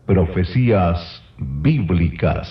Profecías bíblicas.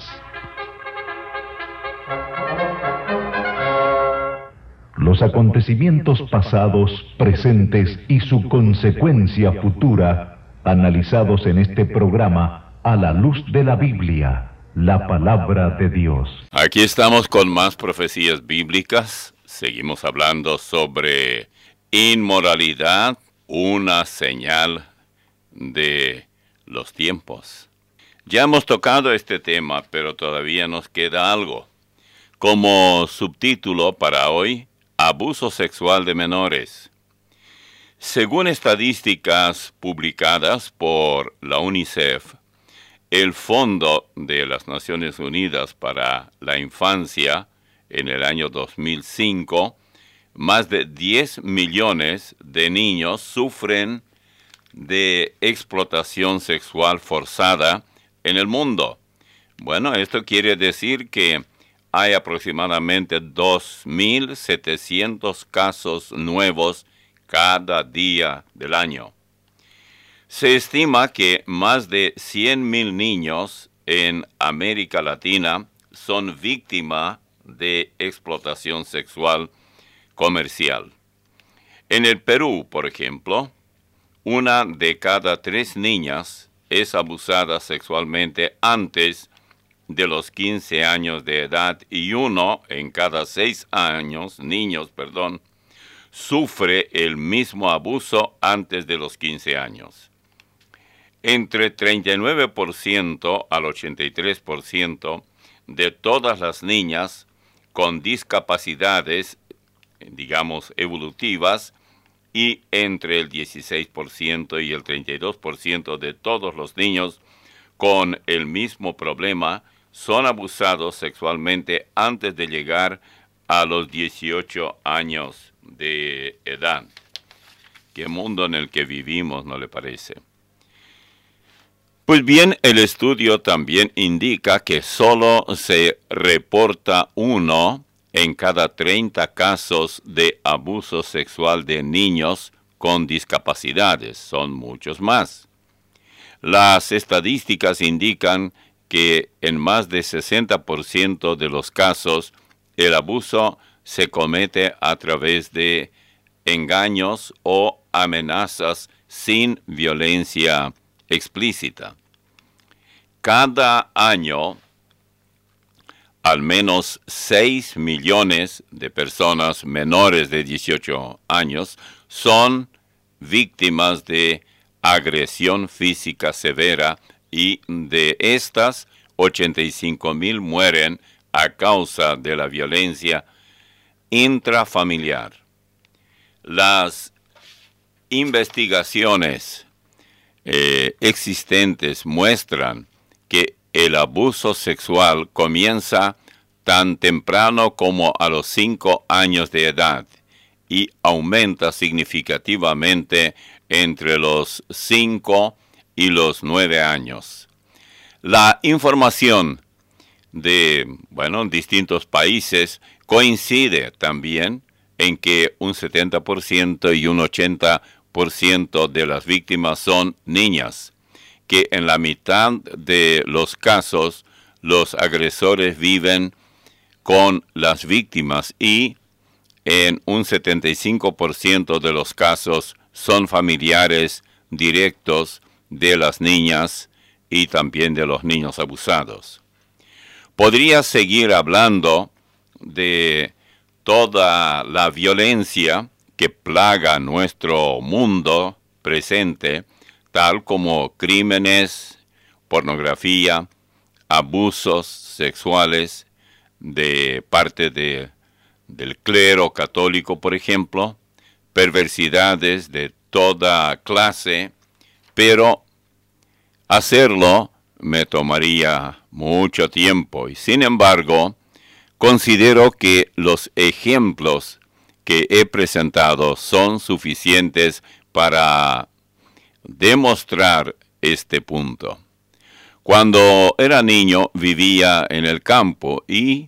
Los acontecimientos pasados, presentes y su consecuencia futura, analizados en este programa a la luz de la Biblia, la palabra de Dios. Aquí estamos con más profecías bíblicas. Seguimos hablando sobre inmoralidad, una señal de los tiempos. Ya hemos tocado este tema, pero todavía nos queda algo. Como subtítulo para hoy, abuso sexual de menores. Según estadísticas publicadas por la UNICEF, el Fondo de las Naciones Unidas para la Infancia, en el año 2005, más de 10 millones de niños sufren de explotación sexual forzada en el mundo. Bueno, esto quiere decir que hay aproximadamente 2.700 casos nuevos cada día del año. Se estima que más de 100.000 niños en América Latina son víctimas de explotación sexual comercial. En el Perú, por ejemplo, 1 de cada 3 niñas es abusada sexualmente antes de los 15 años de edad y 1 en cada 6 niños, sufre el mismo abuso antes de los 15 años. Entre 39% al 83% de todas las niñas con discapacidades, evolutivas, y entre el 16% y el 32% de todos los niños con el mismo problema son abusados sexualmente antes de llegar a los 18 años de edad. Qué mundo en el que vivimos, ¿no le parece? Pues bien, el estudio también indica que solo se reporta 1 en cada 30 casos de abuso sexual de niños con discapacidades. Son muchos más. Las estadísticas indican que en más de 60% de los casos el abuso se comete a través de engaños o amenazas sin violencia explícita. Cada año, al menos 6 millones de personas menores de 18 años son víctimas de agresión física severa y de estas, 85,000 mueren a causa de la violencia intrafamiliar. Las investigaciones existentes muestran que el abuso sexual comienza tan temprano como a los 5 años de edad y aumenta significativamente entre los 5 y los 9 años. La información de, distintos países coincide también en que un 70% y un 80% de las víctimas son niñas, que en la mitad de los casos los agresores viven con las víctimas y en un 75% de los casos son familiares directos de las niñas y también de los niños abusados. Podría seguir hablando de toda la violencia que plaga nuestro mundo presente, tal como crímenes, pornografía, abusos sexuales de parte del clero católico, por ejemplo, perversidades de toda clase, pero hacerlo me tomaría mucho tiempo y sin embargo considero que los ejemplos que he presentado son suficientes para demostrar este punto. Cuando era niño vivía en el campo y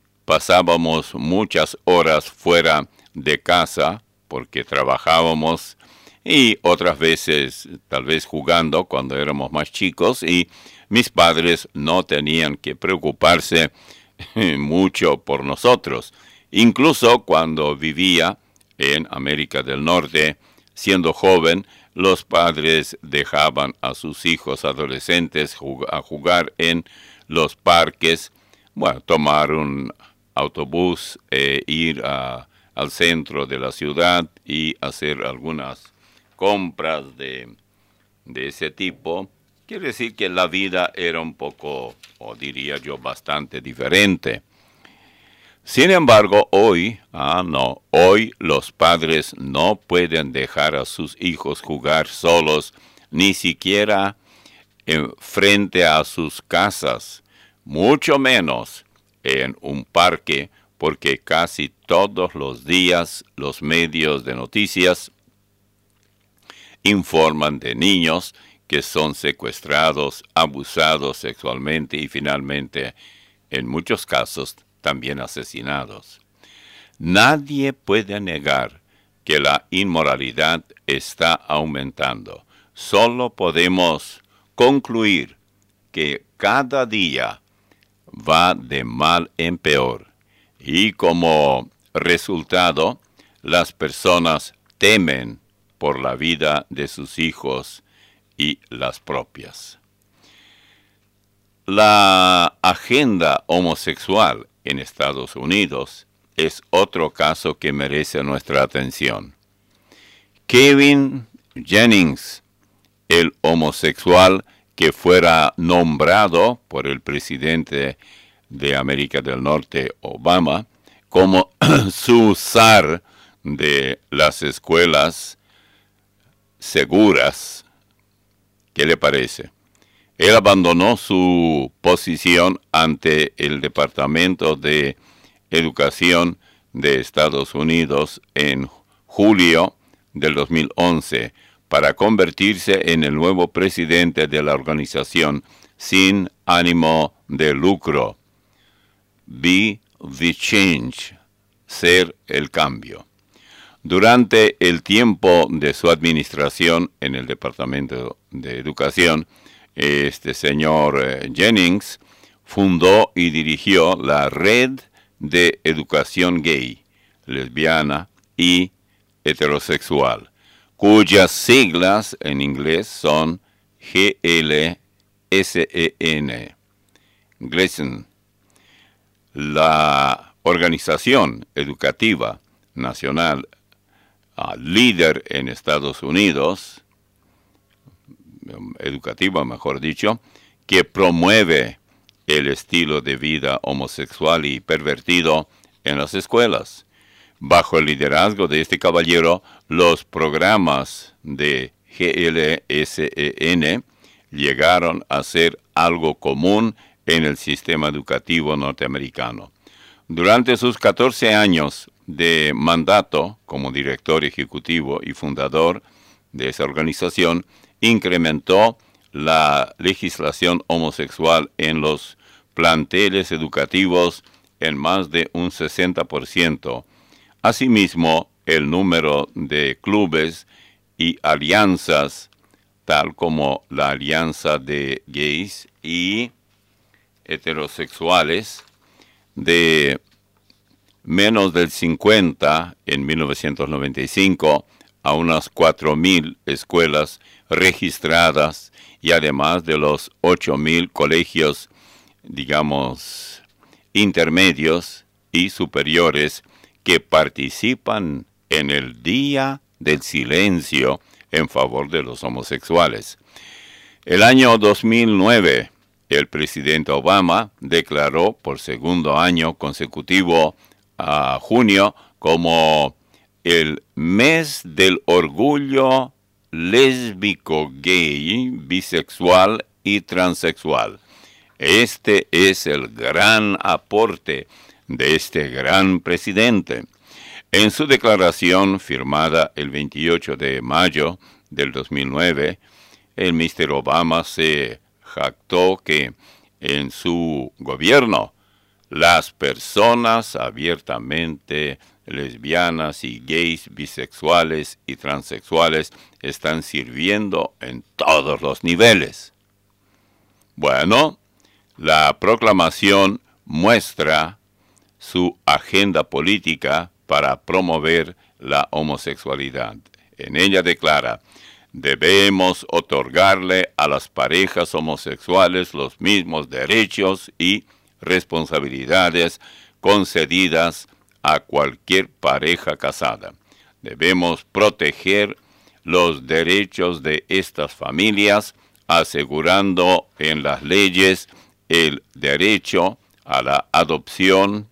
pasábamos muchas horas fuera de casa porque trabajábamos y otras veces tal vez jugando cuando éramos más chicos, y mis padres no tenían que preocuparse mucho por nosotros. Incluso cuando vivía en América del Norte, siendo joven, los padres dejaban a sus hijos adolescentes a jugar en los parques, bueno, tomar un autobús, ir al centro de la ciudad y hacer algunas compras de ese tipo. Quiere decir que la vida era un poco, o diría yo, bastante diferente. Sin embargo, hoy los padres no pueden dejar a sus hijos jugar solos, ni siquiera frente a sus casas, mucho menos en un parque, porque casi todos los días los medios de noticias informan de niños que son secuestrados, abusados sexualmente y finalmente, en muchos casos, también asesinados. Nadie puede negar que la inmoralidad está aumentando. Solo podemos concluir que cada día va de mal en peor y como resultado las personas temen por la vida de sus hijos y las propias. La agenda homosexual en Estados Unidos es otro caso que merece nuestra atención. Kevin Jennings, el homosexual que fuera nombrado por el presidente de América del Norte, Obama, como su zar de las escuelas seguras. ¿Qué le parece? Él abandonó su posición ante el Departamento de Educación de Estados Unidos en julio del 2011 para convertirse en el nuevo presidente de la organización sin ánimo de lucro. Be the change, ser el cambio. Durante el tiempo de su administración en el Departamento de Educación, este señor Jennings fundó y dirigió la Red de Educación Gay, Lesbiana y Heterosexual, cuyas siglas en inglés son GLSEN. GLSEN. La organización educativa nacional líder en Estados Unidos, educativa mejor dicho, que promueve el estilo de vida homosexual y pervertido en las escuelas. Bajo el liderazgo de este caballero, los programas de GLSEN llegaron a ser algo común en el sistema educativo norteamericano. Durante sus 14 años de mandato como director ejecutivo y fundador de esa organización, incrementó la legislación homosexual en los planteles educativos en más de un 60%. Asimismo, el número de clubes y alianzas, tal como la Alianza de Gays y Heterosexuales, de menos del 50 en 1995 a unas 4,000 escuelas registradas y además de los 8,000 colegios, digamos, intermedios y superiores que participan en el Día del Silencio en favor de los homosexuales. El año 2009, el presidente Obama declaró por segundo año consecutivo a junio como el mes del orgullo lésbico, gay, bisexual y transexual. Este es el gran aporte de este gran presidente. En su declaración firmada el 28 de mayo del 2009, el Mr. Obama se jactó que en su gobierno las personas abiertamente lesbianas y gays, bisexuales y transexuales están sirviendo en todos los niveles. Bueno, la proclamación muestra su agenda política para promover la homosexualidad. En ella declara: debemos otorgarle a las parejas homosexuales los mismos derechos y responsabilidades concedidas a cualquier pareja casada. Debemos proteger los derechos de estas familias, asegurando en las leyes el derecho a la adopción,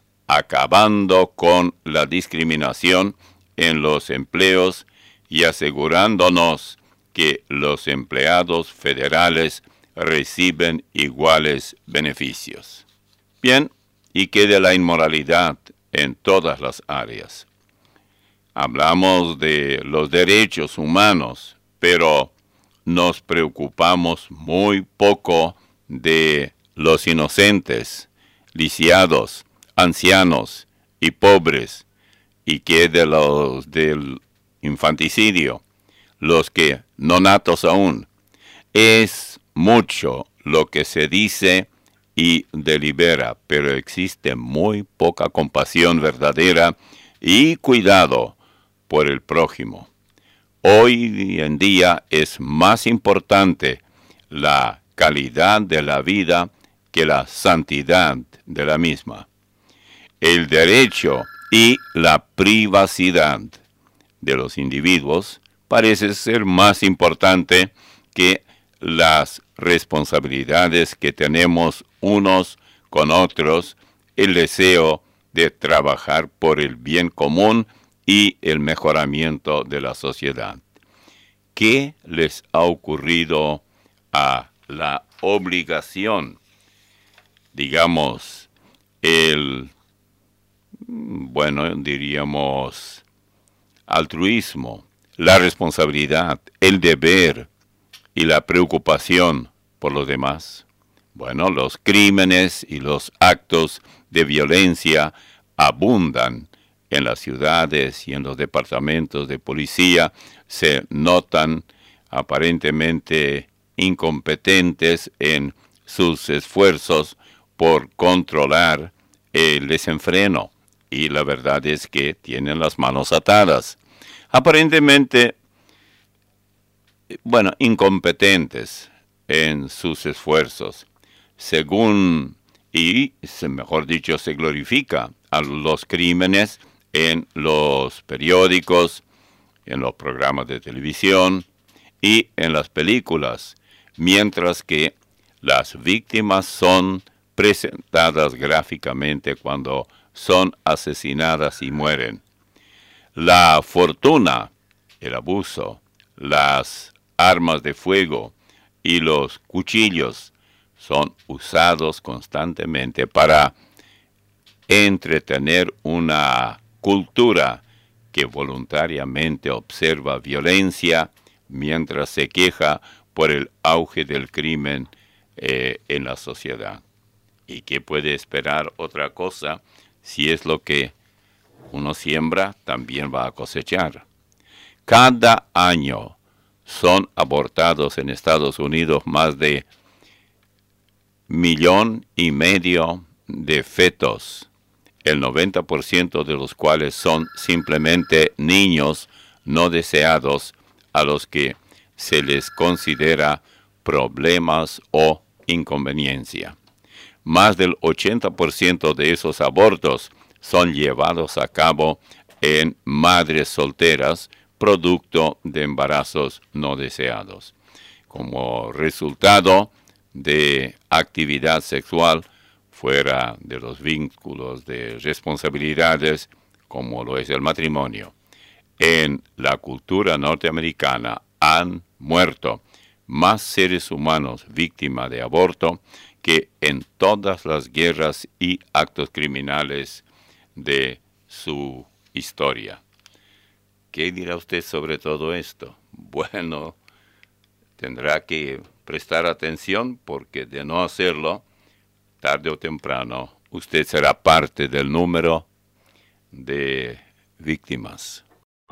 acabando con la discriminación en los empleos y asegurándonos que los empleados federales reciben iguales beneficios. Bien, ¿y qué de la inmoralidad en todas las áreas? Hablamos de los derechos humanos, pero nos preocupamos muy poco de los inocentes, lisiados, ancianos y pobres. ¿Y qué de los del infanticidio? Los que no natos aún. Es mucho lo que se dice y delibera, pero existe muy poca compasión verdadera y cuidado por el prójimo. Hoy en día es más importante la calidad de la vida que la santidad de la misma. El derecho y la privacidad de los individuos parece ser más importante que las responsabilidades que tenemos unos con otros, el deseo de trabajar por el bien común y el mejoramiento de la sociedad. ¿Qué les ha ocurrido a la obligación, digamos, diríamos, altruismo, la responsabilidad, el deber y la preocupación por los demás? Bueno, los crímenes y los actos de violencia abundan en las ciudades y en los departamentos de policía. Se notan aparentemente incompetentes en sus esfuerzos por controlar el desenfreno, y la verdad es que tienen las manos atadas. Aparentemente, incompetentes en sus esfuerzos. Se glorifica a los crímenes en los periódicos, en los programas de televisión y en las películas, mientras que las víctimas son presentadas gráficamente cuando son asesinadas y mueren. La fortuna, el abuso, las armas de fuego y los cuchillos son usados constantemente para entretener una cultura que voluntariamente observa violencia mientras se queja por el auge del crimen en la sociedad. ¿Y qué puede esperar otra cosa si es lo que uno siembra, también va a cosechar? Cada año son abortados en Estados Unidos más de 1,5 millones de fetos, el 90% de los cuales son simplemente niños no deseados a los que se les considera problemas o inconveniencia. Más del 80% de esos abortos son llevados a cabo en madres solteras, producto de embarazos no deseados. Como resultado de actividad sexual fuera de los vínculos de responsabilidades, como lo es el matrimonio. En la cultura norteamericana han muerto más seres humanos víctimas de aborto que en todas las guerras y actos criminales de su historia. ¿Qué dirá usted sobre todo esto? Bueno, tendrá que prestar atención, porque de no hacerlo, tarde o temprano, usted será parte del número de víctimas.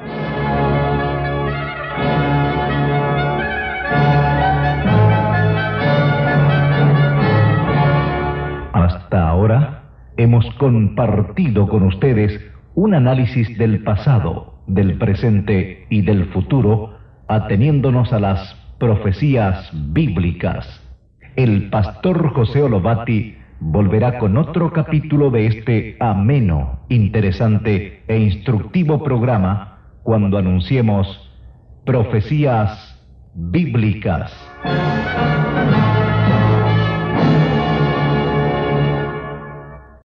Hasta ahora hemos compartido con ustedes un análisis del pasado, del presente y del futuro, ateniéndonos a las profecías bíblicas. El pastor José Olobati volverá con otro capítulo de este ameno, interesante e instructivo programa cuando anunciemos Profecías Bíblicas.